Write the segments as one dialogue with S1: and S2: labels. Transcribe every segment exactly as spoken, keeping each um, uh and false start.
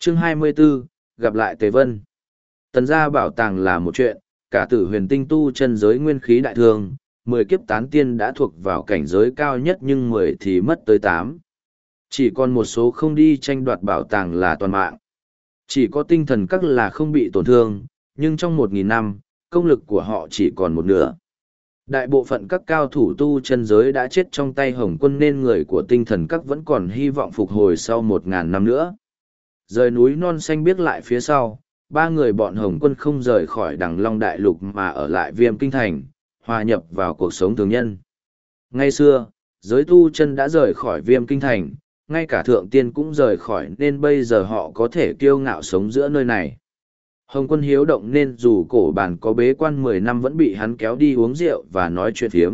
S1: Chương hai mươi 24, gặp lại Tề Vân. Tần gia bảo tàng là một chuyện, cả tử huyền tinh tu chân giới nguyên khí đại thương, mười kiếp tán tiên đã thuộc vào cảnh giới cao nhất nhưng mười thì mất tới tám. Chỉ còn một số không đi tranh đoạt bảo tàng là toàn mạng. Chỉ có tinh thần các là không bị tổn thương, nhưng trong một nghìn năm, công lực của họ chỉ còn một nửa. Đại bộ phận các cao thủ tu chân giới đã chết trong tay Hồng Quân nên người của tinh thần các vẫn còn hy vọng phục hồi sau một ngàn năm nữa. Rời núi non xanh biếc lại phía sau, ba người bọn Hồng Quân không rời khỏi Đằng Long Đại Lục mà ở lại Viêm Kinh Thành, hòa nhập vào cuộc sống thường nhân. Ngay xưa, giới tu chân đã rời khỏi Viêm Kinh Thành, ngay cả thượng tiên cũng rời khỏi nên bây giờ họ có thể kiêu ngạo sống giữa nơi này. Hồng Quân hiếu động nên dù cổ bản có bế quan mười năm vẫn bị hắn kéo đi uống rượu và nói chuyện phiếm.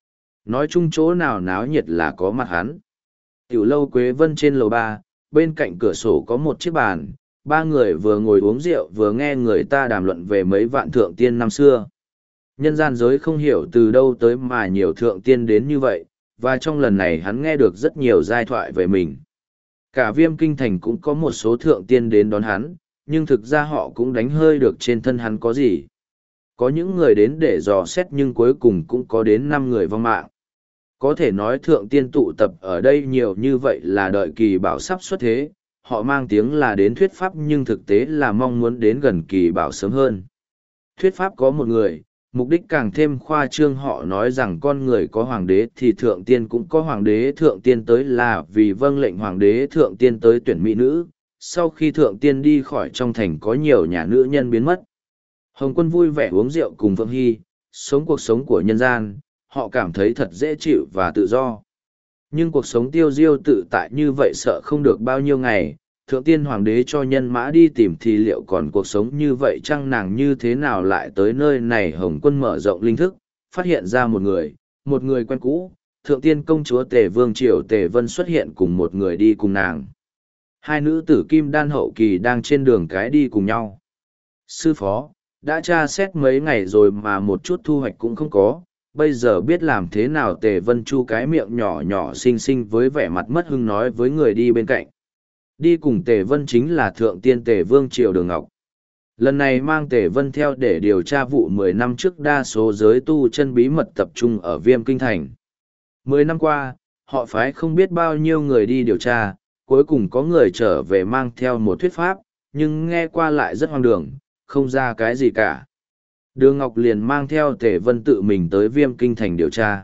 S1: Nói chung chỗ nào náo nhiệt là có mặt hắn. Tiểu lâu Quế Vân trên lầu ba, bên cạnh cửa sổ có một chiếc bàn, ba người vừa ngồi uống rượu vừa nghe người ta đàm luận về mấy vạn thượng tiên năm xưa. Nhân gian giới không hiểu từ đâu tới mà nhiều thượng tiên đến như vậy, và trong lần này hắn nghe được rất nhiều giai thoại về mình. Cả Viêm Kinh Thành cũng có một số thượng tiên đến đón hắn, nhưng thực ra họ cũng đánh hơi được trên thân hắn có gì. Có những người đến để dò xét nhưng cuối cùng cũng có đến năm người vong mạng. Có thể nói thượng tiên tụ tập ở đây nhiều như vậy là đợi kỳ bảo sắp xuất thế, họ mang tiếng là đến thuyết pháp nhưng thực tế là mong muốn đến gần kỳ bảo sớm hơn. Thuyết pháp có một người, mục đích càng thêm khoa trương, họ nói rằng con người có hoàng đế thì thượng tiên cũng có hoàng đế, thượng tiên tới là vì vâng lệnh hoàng đế, thượng tiên tới tuyển mỹ nữ. Sau khi thượng tiên đi khỏi trong thành có nhiều nhà nữ nhân biến mất. Hồng Quân vui vẻ uống rượu cùng Vượng Hy, sống cuộc sống của nhân gian, họ cảm thấy thật dễ chịu và tự do. Nhưng cuộc sống tiêu diêu tự tại như vậy sợ không được bao nhiêu ngày, thượng tiên hoàng đế cho nhân mã đi tìm thì liệu còn cuộc sống như vậy chăng, nàng như thế nào lại tới nơi này. Hồng Quân mở rộng linh thức, phát hiện ra một người, một người quen cũ, thượng tiên công chúa Tề Vương Triều Tề Vân xuất hiện cùng một người đi cùng nàng. Hai nữ tử kim đan hậu kỳ đang trên đường cái đi cùng nhau. Sư phó, đã tra xét mấy ngày rồi mà một chút thu hoạch cũng không có, bây giờ biết làm thế nào. Tề Vân chu cái miệng nhỏ nhỏ xinh xinh với vẻ mặt mất hứng nói với người đi bên cạnh. Đi cùng Tề Vân chính là thượng tiên Tề Vương Triều Đường Ngọc. Lần này mang Tề Vân theo để điều tra vụ mười năm trước đa số giới tu chân bí mật tập trung ở Viêm Kinh Thành. Mười năm qua, họ phái không biết bao nhiêu người đi điều tra, cuối cùng có người trở về mang theo một thuyết pháp, nhưng nghe qua lại rất hoang đường, không ra cái gì cả. Đường Ngọc liền mang theo Tề Vân tự mình tới Viêm Kinh Thành điều tra.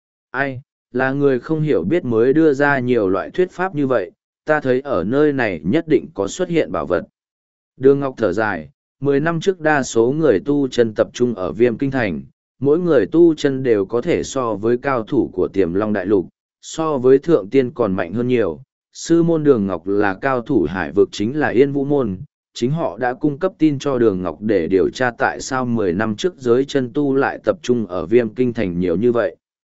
S1: Ai, là người không hiểu biết mới đưa ra nhiều loại thuyết pháp như vậy, ta thấy ở nơi này nhất định có xuất hiện bảo vật. Đường Ngọc thở dài, mười năm trước đa số người tu chân tập trung ở Viêm Kinh Thành, mỗi người tu chân đều có thể so với cao thủ của Tiềm Long Đại Lục, so với thượng tiên còn mạnh hơn nhiều. Sư môn Đường Ngọc là cao thủ hải vực, chính là Yên Vũ môn, chính họ đã cung cấp tin cho Đường Ngọc để điều tra tại sao mười năm trước giới chân tu lại tập trung ở Viêm Kinh Thành nhiều như vậy.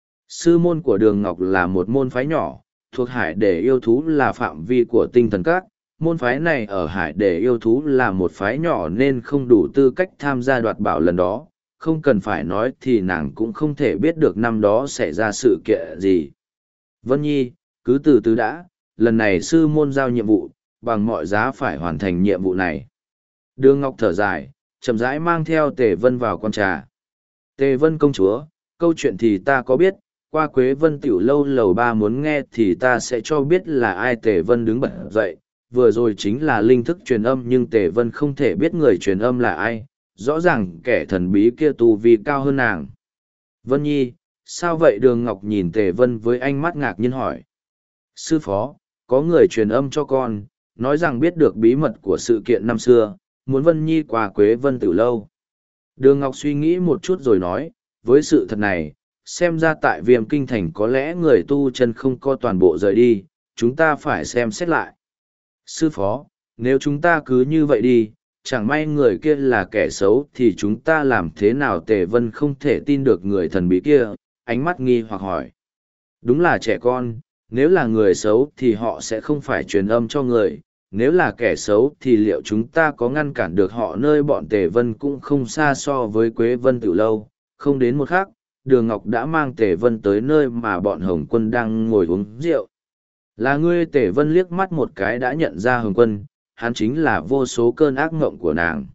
S1: Sư môn của Đường Ngọc là một môn phái nhỏ, thuộc hải để yêu thú là phạm vi của tinh thần các. Môn phái này ở hải để yêu thú là một phái nhỏ nên không đủ tư cách tham gia đoạt bảo lần đó, không cần phải nói thì nàng cũng không thể biết được năm đó xảy ra sự kiện gì. Vân Nhi, cứ từ từ đã, lần này sư môn giao nhiệm vụ, bằng mọi giá phải hoàn thành nhiệm vụ này. Đường Ngọc thở dài, chậm rãi mang theo Tề Vân vào quán trà. Tề Vân công chúa, câu chuyện thì ta có biết, qua Quế Vân tiểu lâu lầu ba muốn nghe thì ta sẽ cho biết là ai. Tề Vân đứng bật dậy, vừa rồi chính là linh thức truyền âm nhưng Tề Vân không thể biết người truyền âm là ai, rõ ràng kẻ thần bí kia tu vi cao hơn nàng. Vân Nhi, sao vậy? Đường Ngọc nhìn Tề Vân với ánh mắt ngạc nhiên hỏi. Sư phó, có người truyền âm cho con, nói rằng biết được bí mật của sự kiện năm xưa, muốn Vân Nhi qua Quế Vân Tử Lâu. Đường Ngọc suy nghĩ một chút rồi nói, với sự thật này, xem ra tại Viêm Kinh Thành có lẽ người tu chân không có toàn bộ rời đi, chúng ta phải xem xét lại. Sư phó, nếu chúng ta cứ như vậy đi, chẳng may người kia là kẻ xấu thì chúng ta làm thế nào? Tề Vân không thể tin được người thần bí kia, ánh mắt nghi hoặc hỏi. Đúng là trẻ con, nếu là người xấu thì họ sẽ không phải truyền âm cho người, nếu là kẻ xấu thì liệu chúng ta có ngăn cản được họ? Nơi bọn Tề Vân cũng không xa so với Quế Vân Tử Lâu, không đến một khắc, Đường Ngọc đã mang Tề Vân tới nơi mà bọn Hồng Quân đang ngồi uống rượu. Là ngươi? Tề Vân liếc mắt một cái đã nhận ra Hồng Quân, hắn chính là vô số cơn ác ngộng của nàng.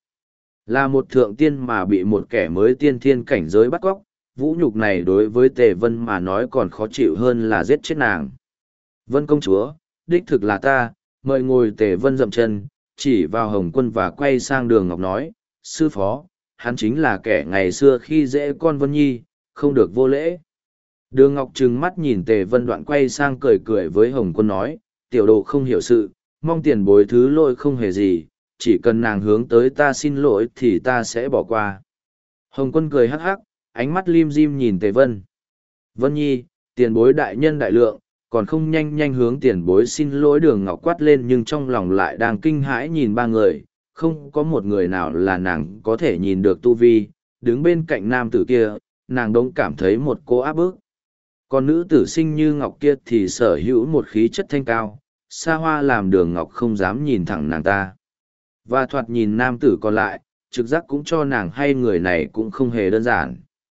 S1: Là một thượng tiên mà bị một kẻ mới tiên thiên cảnh giới bắt cóc, vũ nhục này đối với Tề Vân mà nói còn khó chịu hơn là giết chết nàng. Vân công chúa, đích thực là ta, mời ngồi. Tề Vân dậm chân, chỉ vào Hồng Quân và quay sang Đường Ngọc nói, sư phó, hắn chính là kẻ ngày xưa khi dễ con Vân Nhi, không được vô lễ. Đường Ngọc trừng mắt nhìn Tề Vân đoạn quay sang cười cười với Hồng Quân nói, tiểu đồ không hiểu sự, mong tiền bối thứ lỗi không hề gì, chỉ cần nàng hướng tới ta xin lỗi thì ta sẽ bỏ qua. Hồng Quân cười hắc hắc, ánh mắt lim dim nhìn Tề Vân. Vân Nhi, tiền bối đại nhân đại lượng, còn không nhanh nhanh hướng tiền bối xin lỗi. Đường Ngọc quát lên nhưng trong lòng lại đang kinh hãi nhìn ba người, không có một người nào là nàng có thể nhìn được tu vi, đứng bên cạnh nam tử kia, nàng đống cảm thấy một cô áp bức. Còn nữ tử sinh như Ngọc kia thì sở hữu một khí chất thanh cao, xa hoa làm Đường Ngọc không dám nhìn thẳng nàng ta. Và thoạt nhìn nam tử còn lại, trực giác cũng cho nàng hay người này cũng không hề đơn giản.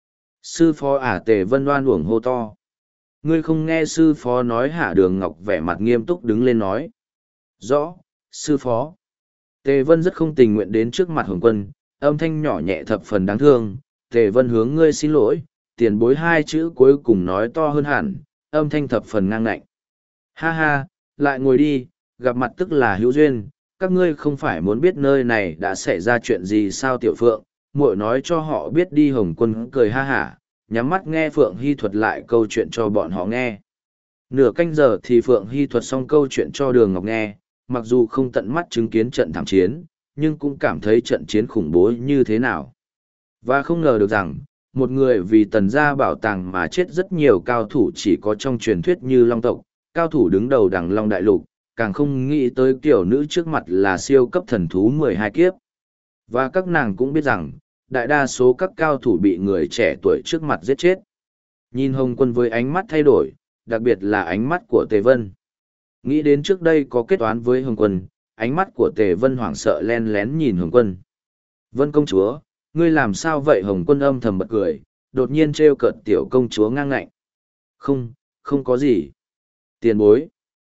S1: Sư phó ả. Tề Vân oan uổng hô to. Ngươi không nghe sư phó nói hả? Đường Ngọc vẻ mặt nghiêm túc đứng lên nói. Rõ, sư phó. Tề Vân rất không tình nguyện đến trước mặt Hồng Quân, âm thanh nhỏ nhẹ thập phần đáng thương. Tề Vân hướng ngươi xin lỗi, tiền bối hai chữ cuối cùng nói to hơn hẳn, âm thanh thập phần ngang ngạnh. Ha ha, lại ngồi đi, gặp mặt tức là hữu duyên, các ngươi không phải muốn biết nơi này đã xảy ra chuyện gì sao? Tiểu Phượng, muội nói cho họ biết đi. Hồng Quân cười ha hả, nhắm mắt nghe Phượng Hy thuật lại câu chuyện cho bọn họ nghe. Nửa canh giờ thì Phượng Hy thuật xong câu chuyện cho Đường Ngọc nghe, mặc dù không tận mắt chứng kiến trận thảm chiến, nhưng cũng cảm thấy trận chiến khủng bố như thế nào. Và không ngờ được rằng, một người vì Tần gia bảo tàng mà chết rất nhiều cao thủ chỉ có trong truyền thuyết như Long tộc, cao thủ đứng đầu Đằng Long Đại Lục, càng không nghĩ tới kiểu nữ trước mặt là siêu cấp thần thú mười hai kiếp. Và các nàng cũng biết rằng, đại đa số các cao thủ bị người trẻ tuổi trước mặt giết chết. Nhìn Hồng Quân với ánh mắt thay đổi, đặc biệt là ánh mắt của Tề Vân. Nghĩ đến trước đây có kết toán với Hồng Quân, ánh mắt của Tề Vân hoảng sợ len lén nhìn Hồng Quân. Vân công chúa, ngươi làm sao vậy? Hồng Quân âm thầm bật cười, đột nhiên trêu cợt tiểu công chúa ngang ngạnh. Không, không có gì. Tiền bối.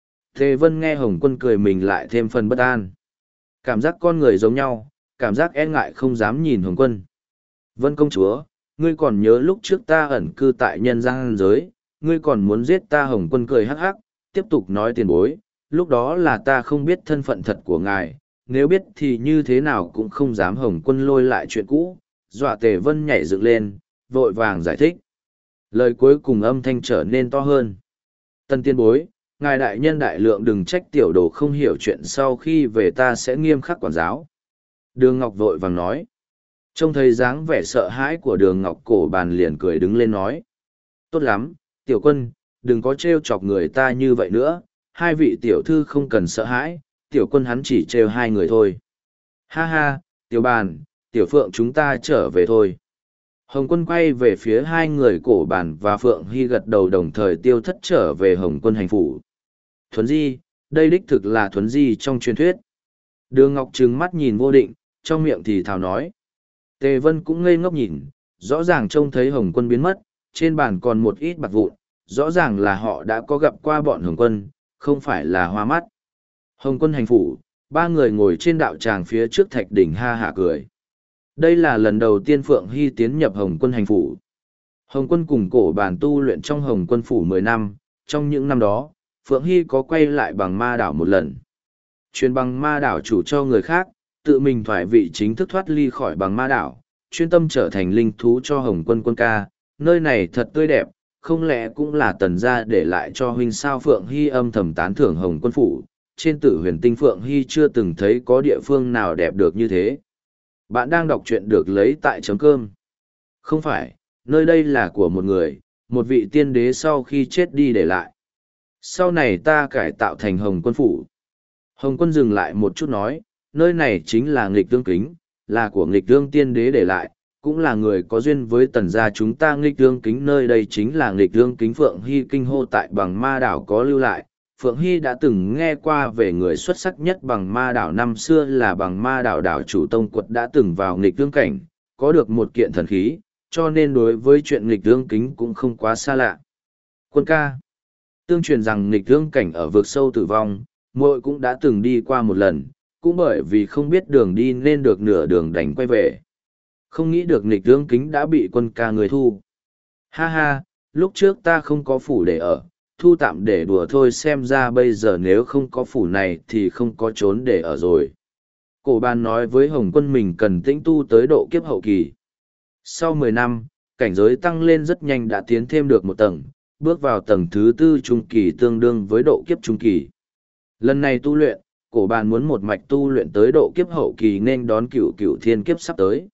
S1: Tề Vân nghe Hồng Quân cười mình lại thêm phần bất an. Cảm giác con người giống nhau, cảm giác e ngại không dám nhìn Hồng Quân. Vân công chúa, ngươi còn nhớ lúc trước ta ẩn cư tại nhân gian giới, ngươi còn muốn giết ta? Hồng Quân cười hắc hắc, tiếp tục nói tiền bối, lúc đó là ta không biết thân phận thật của ngài, nếu biết thì như thế nào cũng không dám. Hồng Quân lôi lại chuyện cũ, dọa Tề Vân nhảy dựng lên, vội vàng giải thích. Lời cuối cùng âm thanh trở nên to hơn. Tân tiên bối, ngài đại nhân đại lượng đừng trách tiểu đồ không hiểu chuyện, sau khi về ta sẽ nghiêm khắc quản giáo. Đường Ngọc vội vàng nói. Trông thấy dáng vẻ sợ hãi của Đường Ngọc, Cổ Bàn liền cười đứng lên nói. Tốt lắm, tiểu quân, đừng có trêu chọc người ta như vậy nữa, hai vị tiểu thư không cần sợ hãi, tiểu quân hắn chỉ trêu hai người thôi. Ha ha, tiểu Bàn, tiểu Phượng chúng ta trở về thôi. Hồng Quân quay về phía hai người Cổ Bàn và Phượng Hy gật đầu đồng thời tiêu thất trở về Hồng Quân hành phủ. Thuấn di, đây đích thực là Thuấn di trong truyền thuyết. Đường Ngọc trừng mắt nhìn Vô Định, trong miệng thì thào nói. Tề Vân cũng ngây ngốc nhìn, rõ ràng trông thấy Hồng Quân biến mất, trên bàn còn một ít bạc vụn, rõ ràng là họ đã có gặp qua bọn Hồng Quân, không phải là hoa mắt. Hồng Quân hành phủ, ba người ngồi trên đạo tràng phía trước thạch đỉnh ha hả cười. Đây là lần đầu tiên Phượng Hy tiến nhập Hồng Quân hành phủ. Hồng Quân cùng Cổ Bàn tu luyện trong Hồng Quân phủ mười năm, trong những năm đó, Phượng Hy có quay lại bằng ma đảo một lần. Chuyên bằng ma đảo chủ cho người khác, tự mình thoái vị chính thức thoát ly khỏi bằng ma đảo, chuyên tâm trở thành linh thú cho Hồng Quân quân ca. Nơi này thật tươi đẹp, không lẽ cũng là Tần gia để lại cho huynh sao? Phượng Hy âm thầm tán thưởng Hồng Quân phủ, trên Tử Huyền Tinh Phượng Hy chưa từng thấy có địa phương nào đẹp được như thế. Bạn đang đọc truyện được lấy tại chấm cơm. Không phải, nơi đây là của một người, một vị tiên đế sau khi chết đi để lại. Sau này ta cải tạo thành Hồng Quân phủ. Hồng Quân dừng lại một chút nói, nơi này chính là Nghịch Tương Kính, là của Nghịch Tương tiên đế để lại, cũng là người có duyên với Tần gia chúng ta. Nghịch Tương Kính, nơi đây chính là Nghịch Tương Kính. Phượng Hy kinh hô tại bằng ma đảo có lưu lại. Phượng Hy đã từng nghe qua về người xuất sắc nhất bằng ma đảo năm xưa là bằng ma đảo đảo chủ Tông Quật đã từng vào Nghịch Tương cảnh, có được một kiện thần khí, cho nên đối với chuyện Nghịch Tương Kính cũng không quá xa lạ. Quân ca, tương truyền rằng Nghịch Tương cảnh ở vực sâu tử vong, muội cũng đã từng đi qua một lần, cũng bởi vì không biết đường đi nên được nửa đường đành quay về. Không nghĩ được nghịch lương kính đã bị quân ca người thu. Ha ha, lúc trước ta không có phủ để ở, thu tạm để đùa thôi, xem ra bây giờ nếu không có phủ này thì không có trốn để ở rồi. Cổ bàn nói với Hồng Quân mình cần tĩnh tu tới độ kiếp hậu kỳ. Sau mười năm, cảnh giới tăng lên rất nhanh, đã tiến thêm được một tầng, bước vào tầng thứ tư trung kỳ tương đương với độ kiếp trung kỳ. Lần này tu luyện, cổ bàn muốn một mạch tu luyện tới độ kiếp hậu kỳ nên đón cửu cửu thiên kiếp sắp tới.